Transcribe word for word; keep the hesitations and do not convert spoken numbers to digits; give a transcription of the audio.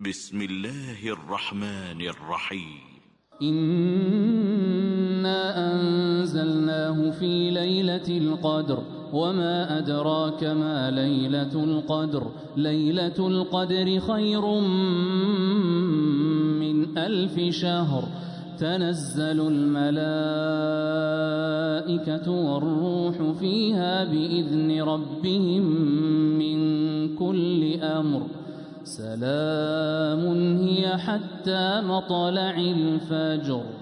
بسم الله الرحمن الرحيم. إنا أنزلناه في ليلة القدر وما أدراك ما ليلة القدر ليلة القدر خير من ألف شهر تنزل الملائكة والروح فيها بإذن ربهم من كل أمر سلام هي حتى مطلع الفجر.